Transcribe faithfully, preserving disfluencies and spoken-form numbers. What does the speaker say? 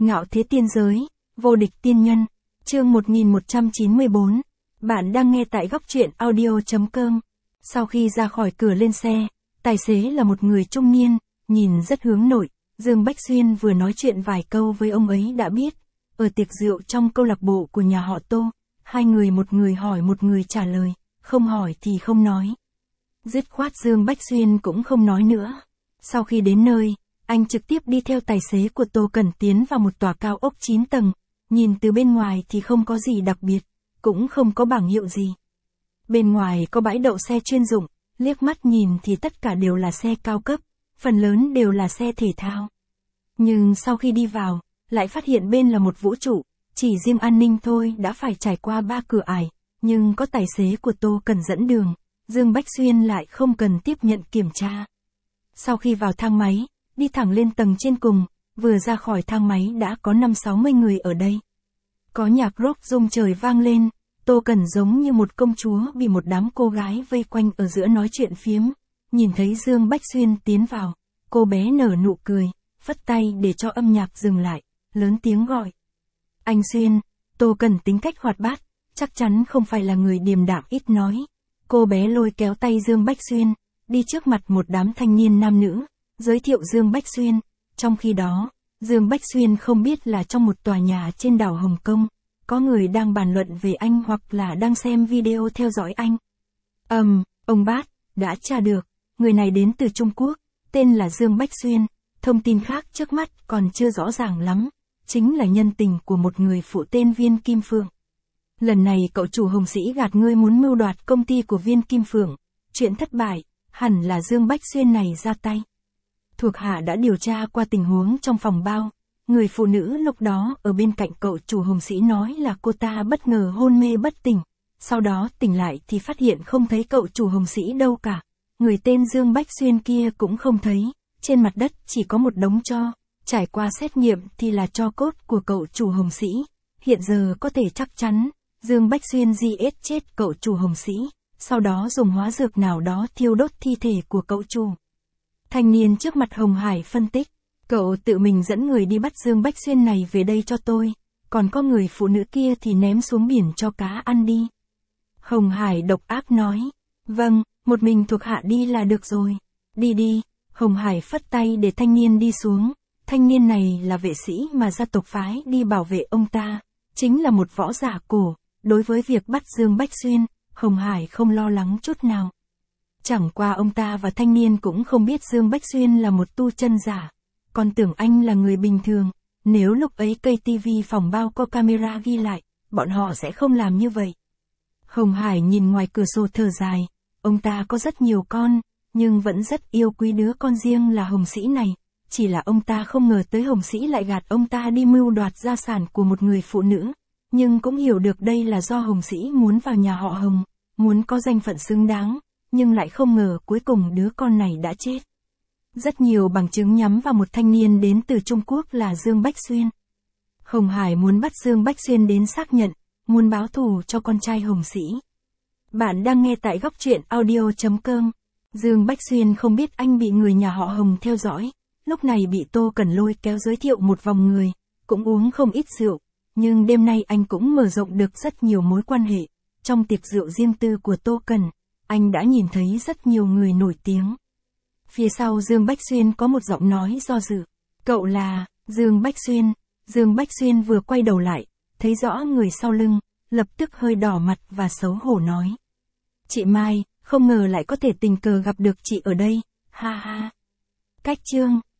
Ngạo thế tiên giới, vô địch tiên nhân, chương một nghìn một trăm chín mươi tư. Bạn đang nghe tại góc truyện audio chấm com. Sau khi ra khỏi cửa lên xe, tài xế là một người trung niên, nhìn rất hướng nội. Dương Bách Xuyên vừa nói chuyện vài câu với ông ấy đã biết. Ở tiệc rượu trong câu lạc bộ của nhà họ Tô, hai người một người hỏi một người trả lời, không hỏi thì không nói. Dứt khoát Dương Bách Xuyên cũng không nói nữa. Sau khi đến nơi, anh trực tiếp đi theo tài xế của Tô Cẩn tiến vào một tòa cao ốc chín tầng, nhìn từ bên ngoài thì không có gì đặc biệt, cũng không có bảng hiệu gì. Bên ngoài có bãi đậu xe chuyên dụng, liếc mắt nhìn thì tất cả đều là xe cao cấp, phần lớn đều là xe thể thao. Nhưng sau khi đi vào, lại phát hiện bên là một vũ trụ, chỉ riêng an ninh thôi đã phải trải qua ba cửa ải, nhưng có tài xế của Tô Cẩn dẫn đường, Dương Bách Xuyên lại không cần tiếp nhận kiểm tra. Sau khi vào thang máy, đi thẳng lên tầng trên cùng, vừa ra khỏi thang máy đã có năm sáu mươi người ở đây. Có nhạc rock rung trời vang lên, Tô Cẩn giống như một công chúa bị một đám cô gái vây quanh ở giữa nói chuyện phiếm. Nhìn thấy Dương Bách Xuyên tiến vào, cô bé nở nụ cười, phất tay để cho âm nhạc dừng lại, lớn tiếng gọi. Anh Xuyên. Tô Cẩn tính cách hoạt bát, chắc chắn không phải là người điềm đạm ít nói. Cô bé lôi kéo tay Dương Bách Xuyên, đi trước mặt một đám thanh niên nam nữ, giới thiệu Dương Bách Xuyên. Trong khi đó, Dương Bách Xuyên không biết là trong một tòa nhà trên đảo Hồng Kông, có người đang bàn luận về anh hoặc là đang xem video theo dõi anh. Ừm, um, ông bác, đã tra được, người này đến từ Trung Quốc, tên là Dương Bách Xuyên, thông tin khác trước mắt còn chưa rõ ràng lắm, chính là nhân tình của một người phụ tên Viên Kim Phượng. Lần này cậu chủ Hồng Sĩ gạt ngươi muốn mưu đoạt công ty của Viên Kim Phượng, chuyện thất bại, hẳn là Dương Bách Xuyên này ra tay. Thuộc hạ đã điều tra qua tình huống trong phòng bao, người phụ nữ lúc đó ở bên cạnh cậu chủ Hồng Sĩ nói là cô ta bất ngờ hôn mê bất tỉnh, sau đó tỉnh lại thì phát hiện không thấy cậu chủ Hồng Sĩ đâu cả, người tên Dương Bách Xuyên kia cũng không thấy, trên mặt đất chỉ có một đống tro, trải qua xét nghiệm thì là tro cốt của cậu chủ Hồng Sĩ, hiện giờ có thể chắc chắn, Dương Bách Xuyên giết chết cậu chủ Hồng Sĩ, sau đó dùng hóa dược nào đó thiêu đốt thi thể của cậu chủ. Thanh niên trước mặt Hồng Hải phân tích, cậu tự mình dẫn người đi bắt Dương Bách Xuyên này về đây cho tôi, còn có người phụ nữ kia thì ném xuống biển cho cá ăn đi. Hồng Hải độc ác nói, vâng, một mình thuộc hạ đi là được rồi, đi đi. Hồng Hải phất tay để thanh niên đi xuống, thanh niên này là vệ sĩ mà gia tộc phái đi bảo vệ ông ta, chính là một võ giả cổ, đối với việc bắt Dương Bách Xuyên, Hồng Hải không lo lắng chút nào. Chẳng qua ông ta và thanh niên cũng không biết Dương Bách Xuyên là một tu chân giả, còn tưởng anh là người bình thường, nếu lúc ấy cây tivi phòng bao có camera ghi lại, bọn họ sẽ không làm như vậy. Hồng Hải nhìn ngoài cửa sổ thở dài, ông ta có rất nhiều con, nhưng vẫn rất yêu quý đứa con riêng là Hồng Sĩ này, chỉ là ông ta không ngờ tới Hồng Sĩ lại gạt ông ta đi mưu đoạt gia sản của một người phụ nữ, nhưng cũng hiểu được đây là do Hồng Sĩ muốn vào nhà họ Hồng, muốn có danh phận xứng đáng, nhưng lại không ngờ cuối cùng đứa con này đã chết. Rất nhiều bằng chứng nhắm vào một thanh niên đến từ Trung Quốc là Dương Bách Xuyên. Hồng Hải muốn bắt Dương Bách Xuyên đến xác nhận, muốn báo thù cho con trai Hồng Sĩ. Bạn đang nghe tại góc truyện audio chấm com. Dương Bách Xuyên không biết anh bị người nhà họ Hồng theo dõi, lúc này bị Tô Cẩn lôi kéo giới thiệu một vòng người, cũng uống không ít rượu, nhưng đêm nay anh cũng mở rộng được rất nhiều mối quan hệ. Trong tiệc rượu riêng tư của Tô Cẩn, anh đã nhìn thấy rất nhiều người nổi tiếng. Phía sau Dương Bách Xuyên có một giọng nói do dự. Cậu là Dương Bách Xuyên. Dương Bách Xuyên vừa quay đầu lại, thấy rõ người sau lưng, lập tức hơi đỏ mặt và xấu hổ nói. Chị Mai, không ngờ lại có thể tình cờ gặp được chị ở đây, ha ha. Cách chương.